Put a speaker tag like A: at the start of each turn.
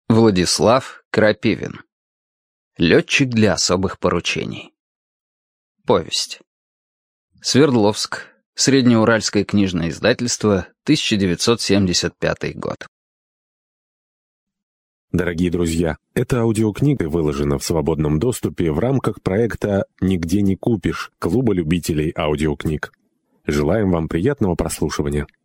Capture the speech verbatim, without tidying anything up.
A: Владислав Крапивин. Летчик для особых поручений. Повесть. Свердловск. Среднеуральское книжное издательство. тысяча девятьсот семьдесят пятый год.
B: Дорогие друзья, эта аудиокнига выложена в свободном доступе в рамках проекта «Нигде не купишь» Клуба любителей аудиокниг. Желаем вам приятного прослушивания.